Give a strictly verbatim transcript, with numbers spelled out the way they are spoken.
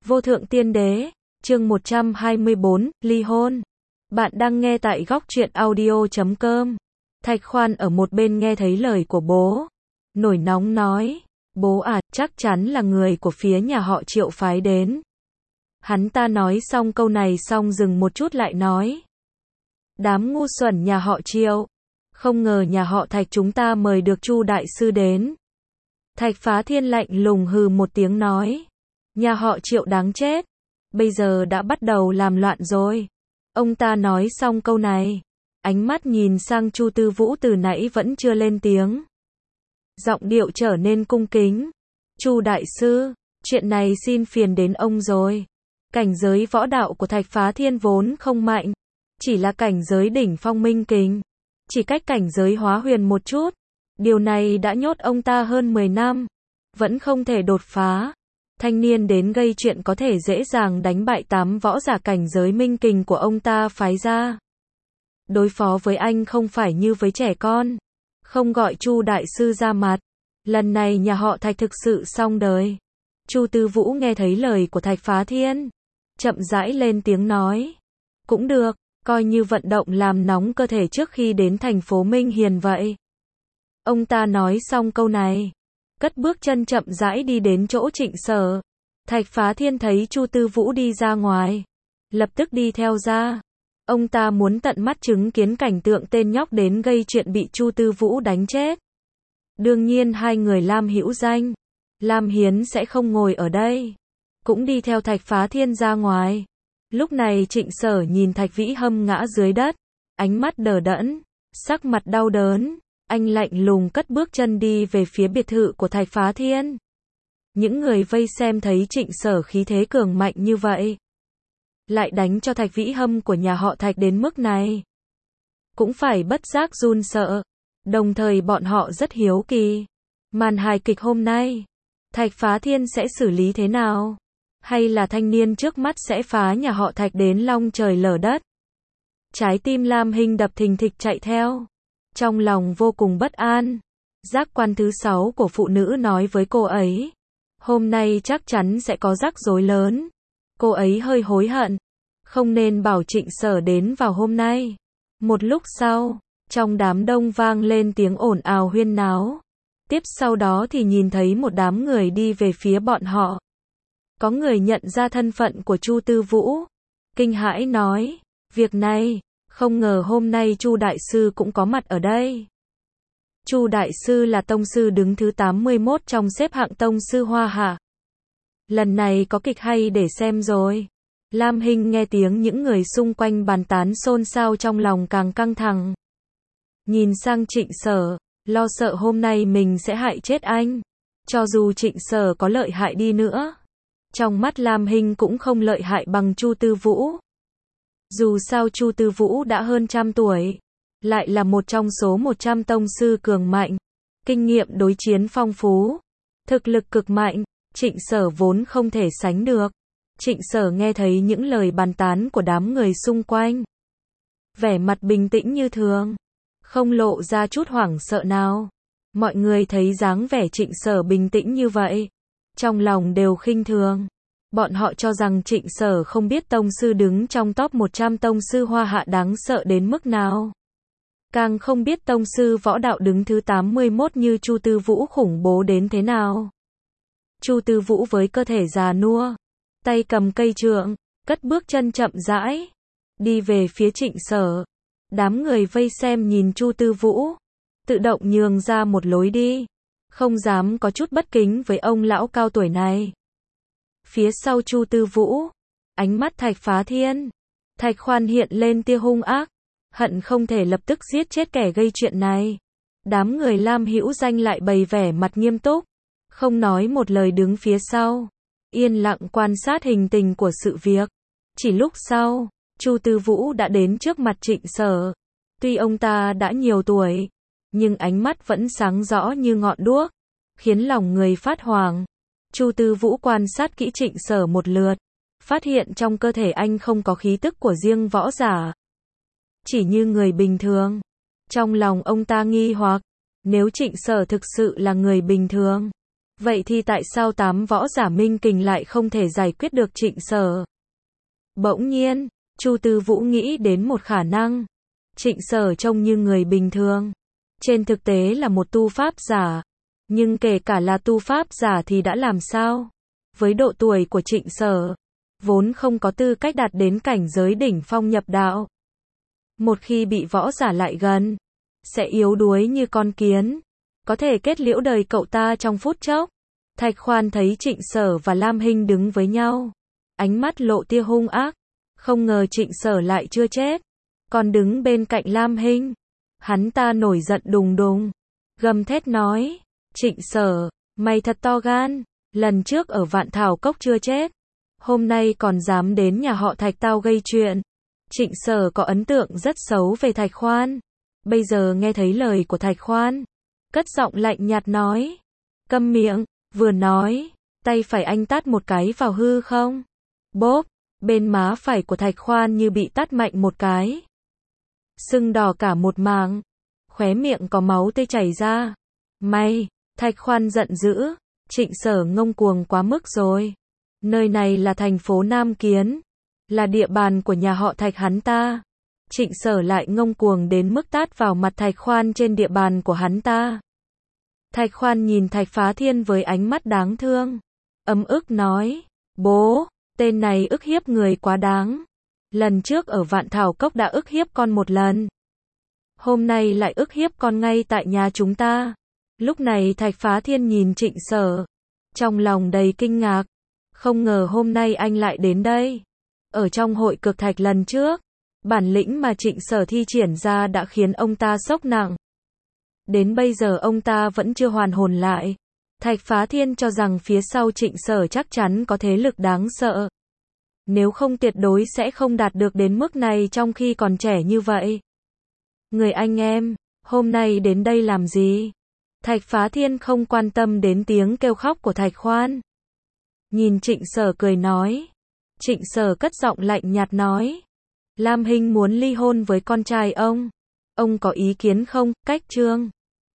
Vô thượng tiên đế, chương một trăm hai mươi bốn, ly hôn. Bạn đang nghe tại góc truyện audio chấm com. Thạch Khoan ở một bên nghe thấy lời của bố. Nổi nóng nói, bố à, chắc chắn là người của phía nhà họ Triệu phái đến. Hắn ta nói xong câu này xong dừng một chút lại nói. Đám ngu xuẩn nhà họ Triệu. Không ngờ nhà họ Thạch chúng ta mời được Chu đại sư đến. Thạch Phá Thiên lạnh lùng hừ một tiếng nói. Nhà họ Triệu đáng chết. Bây giờ đã bắt đầu làm loạn rồi. Ông ta nói xong câu này. Ánh mắt nhìn sang Chu Tư Vũ từ nãy vẫn chưa lên tiếng. Giọng điệu trở nên cung kính. Chu đại sư, chuyện này xin phiền đến ông rồi. Cảnh giới võ đạo của Thạch Phá Thiên vốn không mạnh. Chỉ là cảnh giới đỉnh phong minh kình. Chỉ cách cảnh giới hóa huyền một chút. Điều này đã nhốt ông ta hơn mười năm. Vẫn không thể đột phá. Thanh niên đến gây chuyện có thể dễ dàng đánh bại tám võ giả cảnh giới minh kình của ông ta phái ra. Đối phó với anh không phải như với trẻ con. Không gọi Chu đại sư ra mặt. Lần này nhà họ Thạch thực sự xong đời. Chu Tư Vũ nghe thấy lời của Thạch Phá Thiên. Chậm rãi lên tiếng nói. Cũng được, coi như vận động làm nóng cơ thể trước khi đến thành phố Minh Hiền vậy. Ông ta nói xong câu này. Cất bước chân chậm rãi đi đến chỗ Trịnh Sở. Thạch Phá Thiên thấy Chu Tư Vũ đi ra ngoài. Lập tức đi theo ra. Ông ta muốn tận mắt chứng kiến cảnh tượng tên nhóc đến gây chuyện bị Chu Tư Vũ đánh chết. Đương nhiên hai người Lam Hữu Danh, Lam Hiến sẽ không ngồi ở đây. Cũng đi theo Thạch Phá Thiên ra ngoài. Lúc này Trịnh Sở nhìn Thạch Vĩ Hâm ngã dưới đất. Ánh mắt đờ đẫn, sắc mặt đau đớn. Anh lạnh lùng cất bước chân đi về phía biệt thự của Thạch Phá Thiên. Những người vây xem thấy Trịnh Sở khí thế cường mạnh như vậy. Lại đánh cho Thạch Vĩ Hâm của nhà họ Thạch đến mức này. Cũng phải bất giác run sợ. Đồng thời bọn họ rất hiếu kỳ. Màn hài kịch hôm nay, Thạch Phá Thiên sẽ xử lý thế nào? Hay là thanh niên trước mắt sẽ phá nhà họ Thạch đến long trời lở đất? Trái tim Lam Hinh đập thình thịch chạy theo. Trong lòng vô cùng bất an. Giác quan thứ sáu của phụ nữ nói với cô ấy. Hôm nay chắc chắn sẽ có rắc rối lớn. Cô ấy hơi hối hận. Không nên bảo Trịnh Sở đến vào hôm nay. Một lúc sau, trong đám đông vang lên tiếng ồn ào huyên náo. Tiếp sau đó thì nhìn thấy một đám người đi về phía bọn họ. Có người nhận ra thân phận của Chu Tư Vũ. Kinh hãi nói. Việc này, không ngờ hôm nay Chu đại sư cũng có mặt ở đây. Chu đại sư là tông sư đứng thứ tám mươi mốt trong xếp hạng tông sư Hoa Hạ. Lần này có kịch hay để xem rồi. Lam Hinh nghe tiếng những người xung quanh bàn tán xôn xao trong lòng càng căng thẳng. Nhìn sang Trịnh Sở, lo sợ hôm nay mình sẽ hại chết anh. Cho dù Trịnh Sở có lợi hại đi nữa, trong mắt Lam Hinh cũng không lợi hại bằng Chu Tư Vũ. Dù sao Chu Tư Vũ đã hơn trăm tuổi, lại là một trong số một trăm tông sư cường mạnh, kinh nghiệm đối chiến phong phú, thực lực cực mạnh, Trịnh Sở vốn không thể sánh được. Trịnh Sở nghe thấy những lời bàn tán của đám người xung quanh. Vẻ mặt bình tĩnh như thường, không lộ ra chút hoảng sợ nào. Mọi người thấy dáng vẻ Trịnh Sở bình tĩnh như vậy, trong lòng đều khinh thường. Bọn họ cho rằng Trịnh Sở không biết tông sư đứng trong top một trăm tông sư Hoa Hạ đáng sợ đến mức nào. Càng không biết tông sư võ đạo đứng thứ tám mươi mốt như Chu Tư Vũ khủng bố đến thế nào. Chu Tư Vũ với cơ thể già nua, tay cầm cây trượng, cất bước chân chậm rãi, đi về phía Trịnh Sở. Đám người vây xem nhìn Chu Tư Vũ, tự động nhường ra một lối đi, không dám có chút bất kính với ông lão cao tuổi này. Phía sau Chu Tư Vũ, ánh mắt Thạch Phá Thiên, Thạch Khoan hiện lên tia hung ác, hận không thể lập tức giết chết kẻ gây chuyện này. Đám người Lam Hữu Danh lại bày vẻ mặt nghiêm túc, không nói một lời đứng phía sau, yên lặng quan sát hình tình của sự việc. Chỉ lúc sau, Chu Tư Vũ đã đến trước mặt Trịnh Sở. Tuy ông ta đã nhiều tuổi, nhưng ánh mắt vẫn sáng rõ như ngọn đuốc, khiến lòng người phát hoảng. Chu Tư Vũ quan sát kỹ Trịnh Sở một lượt, phát hiện trong cơ thể anh không có khí tức của riêng võ giả, chỉ như người bình thường. Trong lòng ông ta nghi hoặc, nếu Trịnh Sở thực sự là người bình thường, Vậy thì tại sao tám võ giả minh kình lại không thể giải quyết được Trịnh Sở? Bỗng nhiên, Chu Tư Vũ nghĩ đến một khả năng. Trịnh Sở trông như người bình thường. Trên thực tế là một tu pháp giả. Nhưng kể cả là tu pháp giả thì đã làm sao? Với độ tuổi của Trịnh Sở, vốn không có tư cách đạt đến cảnh giới đỉnh phong nhập đạo. Một khi bị võ giả lại gần, sẽ yếu đuối như con kiến. Có thể kết liễu đời cậu ta trong phút chốc. Thạch Khoan thấy Trịnh Sở và Lam Hinh đứng với nhau. Ánh mắt lộ tia hung ác. Không ngờ Trịnh Sở lại chưa chết. Còn đứng bên cạnh Lam Hinh. Hắn ta nổi giận đùng đùng. Gầm thét nói. Trịnh Sở, mày thật to gan. Lần trước ở Vạn Thảo Cốc chưa chết. Hôm nay còn dám đến nhà họ Thạch tao gây chuyện. Trịnh Sở có ấn tượng rất xấu về Thạch Khoan. Bây giờ nghe thấy lời của Thạch Khoan. Cất giọng lạnh nhạt nói. Câm miệng, vừa nói. Tay phải anh tát một cái vào hư không. Bốp, bên má phải của Thạch Khoan như bị tát mạnh một cái. Sưng đỏ cả một mảng. Khóe miệng có máu tươi chảy ra. Mày, Thạch Khoan giận dữ. Trịnh Sở ngông cuồng quá mức rồi. Nơi này là thành phố Nam Kiến. Là địa bàn của nhà họ Thạch hắn ta. Trịnh Sở lại ngông cuồng đến mức tát vào mặt Thạch Khoan trên địa bàn của hắn ta. Thạch Khoan nhìn Thạch Phá Thiên với ánh mắt đáng thương. Ấm ức nói. Bố, tên này ức hiếp người quá đáng. Lần trước ở Vạn Thảo Cốc đã ức hiếp con một lần. Hôm nay lại ức hiếp con ngay tại nhà chúng ta. Lúc này Thạch Phá Thiên nhìn Trịnh Sở. Trong lòng đầy kinh ngạc. Không ngờ hôm nay anh lại đến đây. Ở trong hội cực thạch lần trước. Bản lĩnh mà Trịnh Sở thi triển ra đã khiến ông ta sốc nặng. Đến bây giờ ông ta vẫn chưa hoàn hồn lại. Thạch Phá Thiên cho rằng phía sau Trịnh Sở chắc chắn có thế lực đáng sợ. Nếu không tuyệt đối sẽ không đạt được đến mức này trong khi còn trẻ như vậy. Người anh em, hôm nay đến đây làm gì? Thạch Phá Thiên không quan tâm đến tiếng kêu khóc của Thạch Khoan. Nhìn Trịnh Sở cười nói. Trịnh Sở cất giọng lạnh nhạt nói. Lam Hinh muốn ly hôn với con trai ông. Ông có ý kiến không? Cách Trương